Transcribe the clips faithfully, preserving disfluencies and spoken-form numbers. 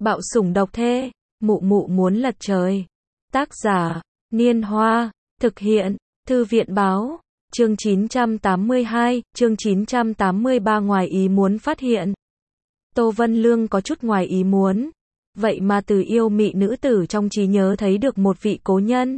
Bạo sủng độc thê, mụ mụ muốn lật trời. Tác giả, Niên Hoa, thực hiện, Thư viện báo, chương chín trăm tám mươi hai, chương chín trăm tám mươi ba ngoài ý muốn phát hiện. Tô Vân Lương có chút ngoài ý muốn, vậy mà từ yêu mị nữ tử trong trí nhớ thấy được một vị cố nhân.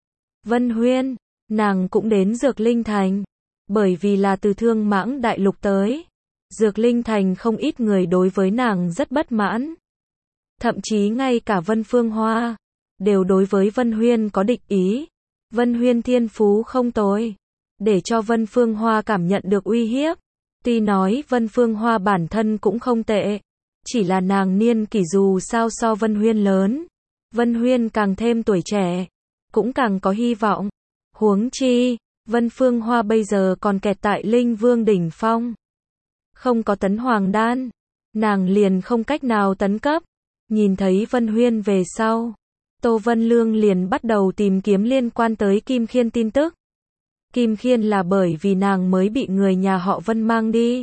Vân Huyên, nàng cũng đến Dược Linh Thành, bởi vì là từ Thương Mãng Đại Lục tới. Dược Linh Thành không ít người đối với nàng rất bất mãn. Thậm chí ngay cả Vân Phương Hoa, đều đối với Vân Huyên có địch ý. Vân Huyên thiên phú không tồi, để cho Vân Phương Hoa cảm nhận được uy hiếp. Tuy nói Vân Phương Hoa bản thân cũng không tệ, chỉ là nàng niên kỷ dù sao so Vân Huyên lớn. Vân Huyên càng thêm tuổi trẻ, cũng càng có hy vọng. Huống chi, Vân Phương Hoa bây giờ còn kẹt tại Linh Vương đỉnh phong. Không có tấn hoàng đan, nàng liền không cách nào tấn cấp. Nhìn thấy Vân Huyên về sau, Tô Vân Lương liền bắt đầu tìm kiếm liên quan tới Kim Khiên tin tức. Kim Khiên là bởi vì nàng mới bị người nhà họ Vân mang đi.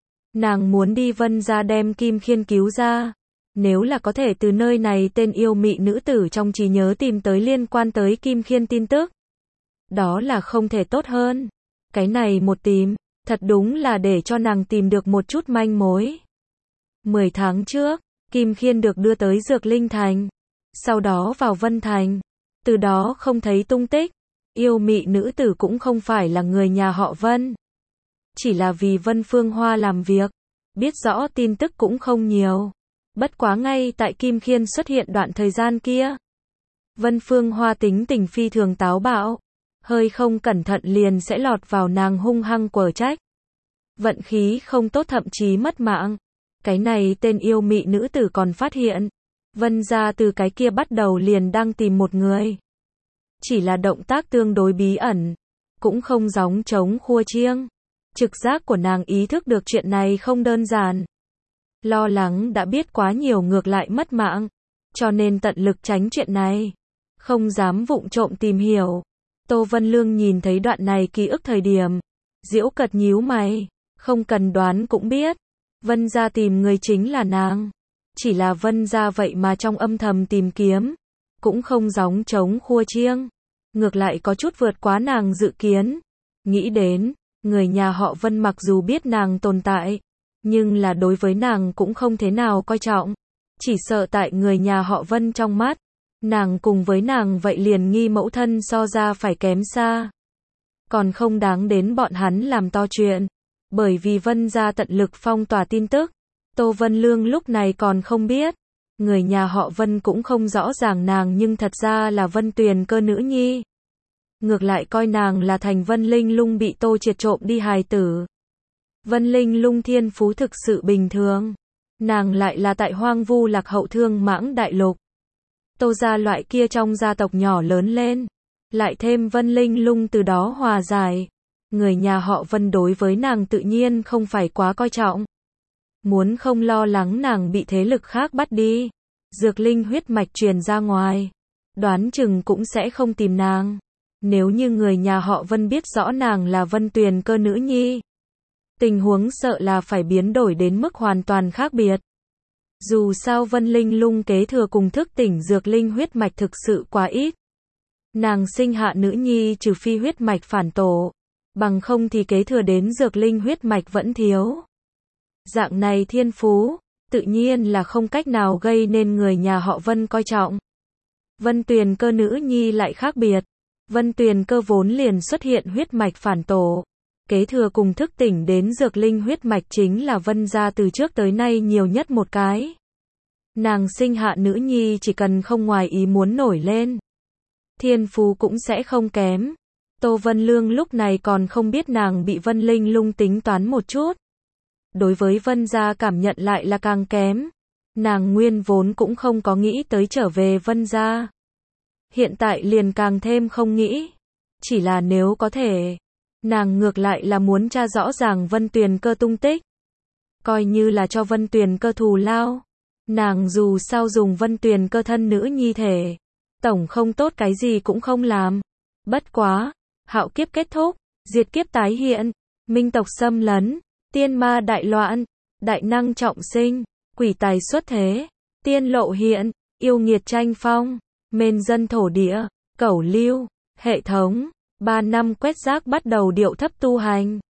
Nàng muốn đi Vân gia đem Kim Khiên cứu ra. Nếu là có thể từ nơi này tên yêu mị nữ tử trong trí nhớ tìm tới liên quan tới Kim Khiên tin tức, đó là không thể tốt hơn. Cái này một tìm, thật đúng là để cho nàng tìm được một chút manh mối. Mười tháng trước, Kim Khiên được đưa tới Dược Linh Thành, sau đó vào Vân Thành, từ đó không thấy tung tích. Yêu mị nữ tử cũng không phải là người nhà họ Vân, chỉ là vì Vân Phương Hoa làm việc, biết rõ tin tức cũng không nhiều. Bất quá ngay tại Kim Khiên xuất hiện đoạn thời gian kia, Vân Phương Hoa tính tình phi thường táo bạo, hơi không cẩn thận liền sẽ lọt vào nàng hung hăng quở trách. Vận khí không tốt thậm chí mất mạng. Cái này tên yêu mị nữ tử còn phát hiện, Vân gia từ cái kia bắt đầu liền đang tìm một người. Chỉ là động tác tương đối bí ẩn, cũng không gióng trống khua chiêng. Trực giác của nàng ý thức được chuyện này không đơn giản. Lo lắng đã biết quá nhiều ngược lại mất mạng, cho nên tận lực tránh chuyện này, không dám vụng trộm tìm hiểu. Tô Vân Lương nhìn thấy đoạn này ký ức thời điểm, giễu cợt nhíu mày, không cần đoán cũng biết, Vân gia tìm người chính là nàng. Chỉ là Vân gia vậy mà trong âm thầm tìm kiếm, cũng không gióng trống khua chiêng, ngược lại có chút vượt quá nàng dự kiến. Nghĩ đến, người nhà họ Vân mặc dù biết nàng tồn tại, nhưng là đối với nàng cũng không thế nào coi trọng. Chỉ sợ tại người nhà họ Vân trong mắt, nàng cùng với nàng vậy liền nghi mẫu thân so ra phải kém xa. Còn không đáng đến bọn hắn làm to chuyện. Bởi vì Vân gia tận lực phong tỏa tin tức, Tô Vân Lương lúc này còn không biết. Người nhà họ Vân cũng không rõ ràng nàng nhưng thật ra là Vân Tuyền Cơ nữ nhi. Ngược lại coi nàng là thành Vân Linh Lung bị Tô Triệt trộm đi hài tử. Vân Linh Lung thiên phú thực sự bình thường, nàng lại là tại hoang vu lạc hậu Thương Mãng Đại Lục. Tô gia loại kia trong gia tộc nhỏ lớn lên, lại thêm Vân Linh Lung từ đó hòa giải. Người nhà họ Vân đối với nàng tự nhiên không phải quá coi trọng. Muốn không lo lắng nàng bị thế lực khác bắt đi, dược linh huyết mạch truyền ra ngoài, đoán chừng cũng sẽ không tìm nàng. Nếu như người nhà họ Vân biết rõ nàng là Vân Tuyền Cơ nữ nhi, tình huống sợ là phải biến đổi đến mức hoàn toàn khác biệt. Dù sao Vân Linh Lung kế thừa cùng thức tỉnh dược linh huyết mạch thực sự quá ít. Nàng sinh hạ nữ nhi trừ phi huyết mạch phản tổ, bằng không thì kế thừa đến dược linh huyết mạch vẫn thiếu. Dạng này thiên phú, tự nhiên là không cách nào gây nên người nhà họ Vân coi trọng. Vân Tuyền Cơ nữ nhi lại khác biệt. Vân Tuyền Cơ vốn liền xuất hiện huyết mạch phản tổ, kế thừa cùng thức tỉnh đến dược linh huyết mạch chính là Vân gia từ trước tới nay nhiều nhất một cái. Nàng sinh hạ nữ nhi chỉ cần không ngoài ý muốn nổi lên, thiên phú cũng sẽ không kém. Tô Vân Lương lúc này còn không biết nàng bị Vân Linh Lung tính toán một chút. Đối với Vân gia cảm nhận lại là càng kém. Nàng nguyên vốn cũng không có nghĩ tới trở về Vân gia. Hiện tại liền càng thêm không nghĩ. Chỉ là nếu có thể, nàng ngược lại là muốn tra rõ ràng Vân Tuyền Cơ tung tích. Coi như là cho Vân Tuyền Cơ thù lao. Nàng dù sao dùng Vân Tuyền Cơ thân nữ nhi thể, tổng không tốt cái gì cũng không làm. Bất quá, hạo kiếp kết thúc, diệt kiếp tái hiện, minh tộc xâm lấn, tiên ma đại loạn, đại năng trọng sinh, quỷ tài xuất thế, tiên lộ hiện, yêu nghiệt tranh phong, mên dân thổ địa, cẩu lưu, hệ thống, ba năm quét rác bắt đầu điệu thấp tu hành.